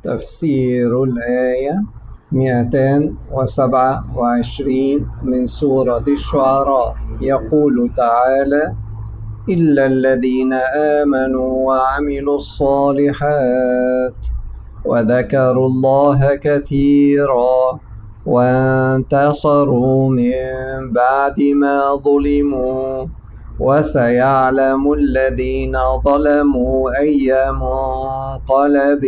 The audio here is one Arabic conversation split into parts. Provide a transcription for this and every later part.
تفسير الآية 227 من سورة الشعراء. يقول تعالى: إلا الذين آمنوا وعملوا الصالحات وذكروا الله كثيرا وانتصروا من بعد ما ظلموا وسيعلم الذين ظلموا أي منقلب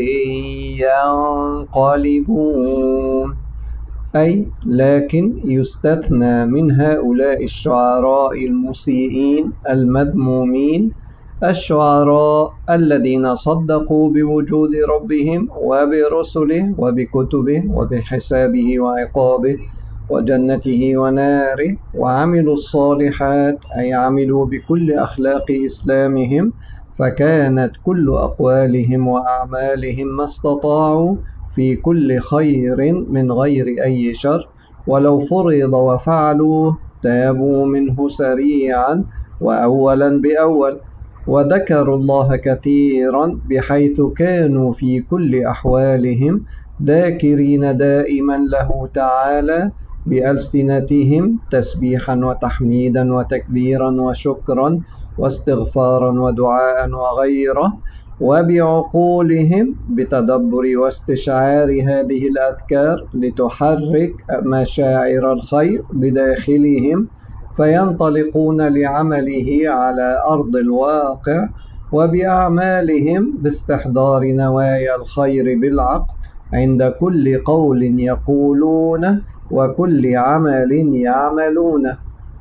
ينقلبون. أي لكن يستثنى من هؤلاء الشعراء المسيئين المذمومين الشعراء الذين صدقوا بوجود ربهم وبرسله وبكتبه وبحسابه وعقابه وجنته وناره، وعملوا الصالحات أي عملوا بكل أخلاق إسلامهم، فكانت كل أقوالهم وأعمالهم ما استطاعوا في كل خير من غير أي شر، ولو فرض وفعلوه تابوا منه سريعا وأولا بأول، وذكروا الله كثيرا بحيث كانوا في كل أحوالهم ذاكرين دائما له تعالى بألسنتهم تسبيحا وتحميدا وتكبيرا وشكرا واستغفارا ودعاء وغيره، وبعقولهم بتدبر واستشعار هذه الأذكار لتحرك مشاعر الخير بداخلهم، فينطلقون لعمله على أرض الواقع، وبأعمالهم باستحضار نوايا الخير بالعقل عند كل قول يقولونه وكل عمل يعملونه.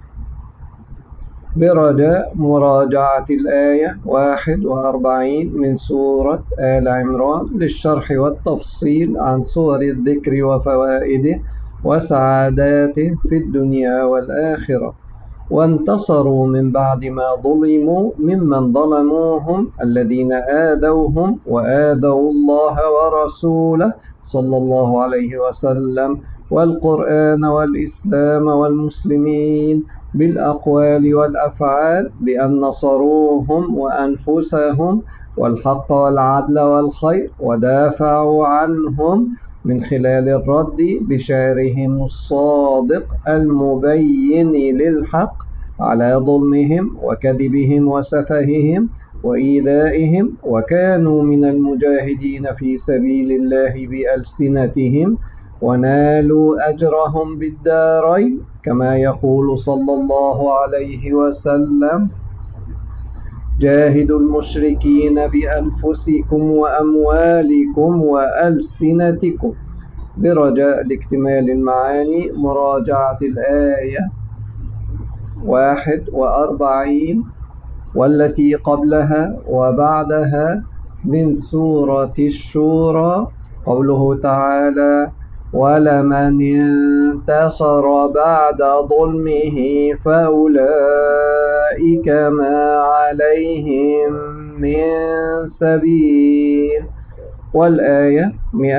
برجاء مراجعة الآية 41 من سورة آل عمران للشرح والتفصيل عن صور الذكر وفوائده وسعاداته في الدنيا والآخرة. وانتصروا من بعد ما ظلموا ممن ظلموهم الذين آذوهم وآذوا الله ورسوله صلى الله عليه وسلم والقرآن والإسلام والمسلمين بالأقوال والأفعال بأن نصروهم وأنفسهم والحق والعدل والخير، ودافعوا عنهم من خلال الرد بشعرهم الصادق المبين للحق على ظلمهم وكذبهم وسفههم وإيذائهم، وكانوا من المجاهدين في سبيل الله بألسنتهم ونالوا أجرهم بالدارين، كما يقول صلى الله عليه وسلم: جاهدوا المشركين بأنفسكم وأموالكم وألسنتكم. برجاء لاكتمال المعاني مراجعة الآية 41 والتي قبلها وبعدها من سورة الشورى. قوله تعالى: ولمن انتصر بعد ظلمه فأولئك ما عليهم من سبيل. والآية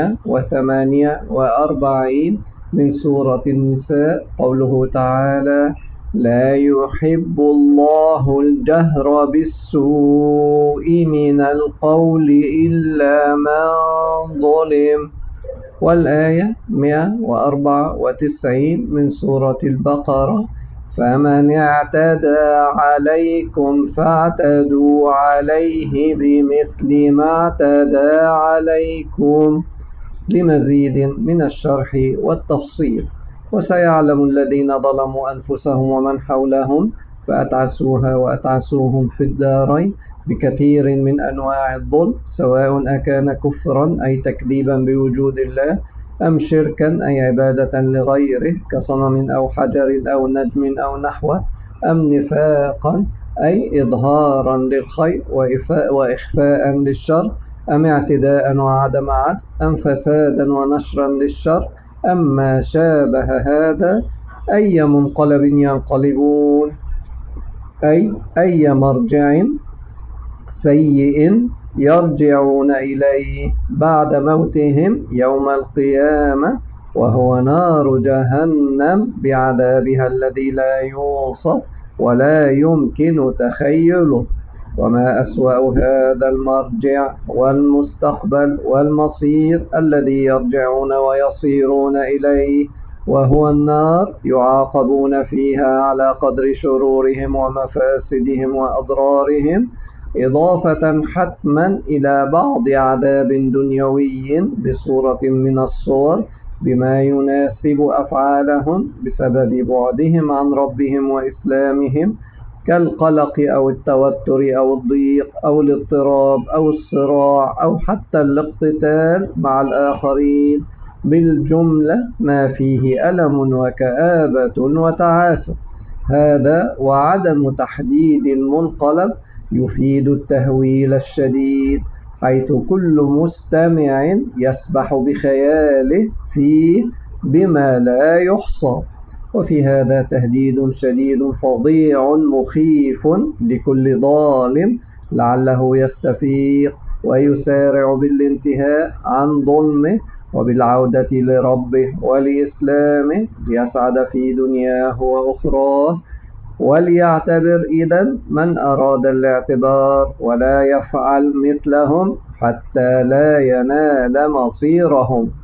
148 من سورة النساء. قوله تعالى: لا يحب الله الجهر بالسوء من القول إلا من ظلم. والآية 194 من سورة البقرة: فمن اعتدى عليكم فاعتدوا عليه بمثل ما اعتدى عليكم. لمزيد من الشرح والتفصيل: وسيعلم الذين ظلموا أنفسهم ومن حولهم فأتعسوها وأتعسوهم في الدارين بكثير من أنواع الظلم، سواء أكان كفرا أي تكذيبا بوجود الله، أم شركا أي عبادة لغيره كصنم أو حجر أو نجم أو نحوه، أم نفاقا أي إظهارا للخير وإخفاء للشر، أم اعتداء وعدم عدل، أم فسادا ونشرا للشر، أم ما شابه هذا. أي منقلب ينقلبون أي أي مرجع سيء يرجعون إليه بعد موتهم يوم القيامة، وهو نار جهنم بعذابها الذي لا يوصف ولا يمكن تخيله. وما أسوأ هذا المرجع والمستقبل والمصير الذي يرجعون ويصيرون إليه، وهو النار، يعاقبون فيها على قدر شرورهم ومفاسدهم وأضرارهم، إضافة حتما إلى بعض عذاب دنيوي بصورة من الصور بما يناسب أفعالهم بسبب بعدهم عن ربهم وإسلامهم، كالقلق أو التوتر أو الضيق أو الاضطراب أو الصراع أو حتى الاقتتال مع الآخرين. بالجملة ما فيه ألم وكآبة وتعاسة. هذا وعدم تحديد المنقلب يفيد التهويل الشديد، حيث كل مستمع يسبح بخياله فيه بما لا يحصى. وفي هذا تهديد شديد فظيع مخيف لكل ظالم لعله يستفيق ويسارع بالانتهاء عن ظلمه وبالعودة لربه ولإسلامه ليسعد في دنياه وأخراه. وليعتبر إذن من أراد الاعتبار ولا يفعل مثلهم حتى لا ينال مصيرهم.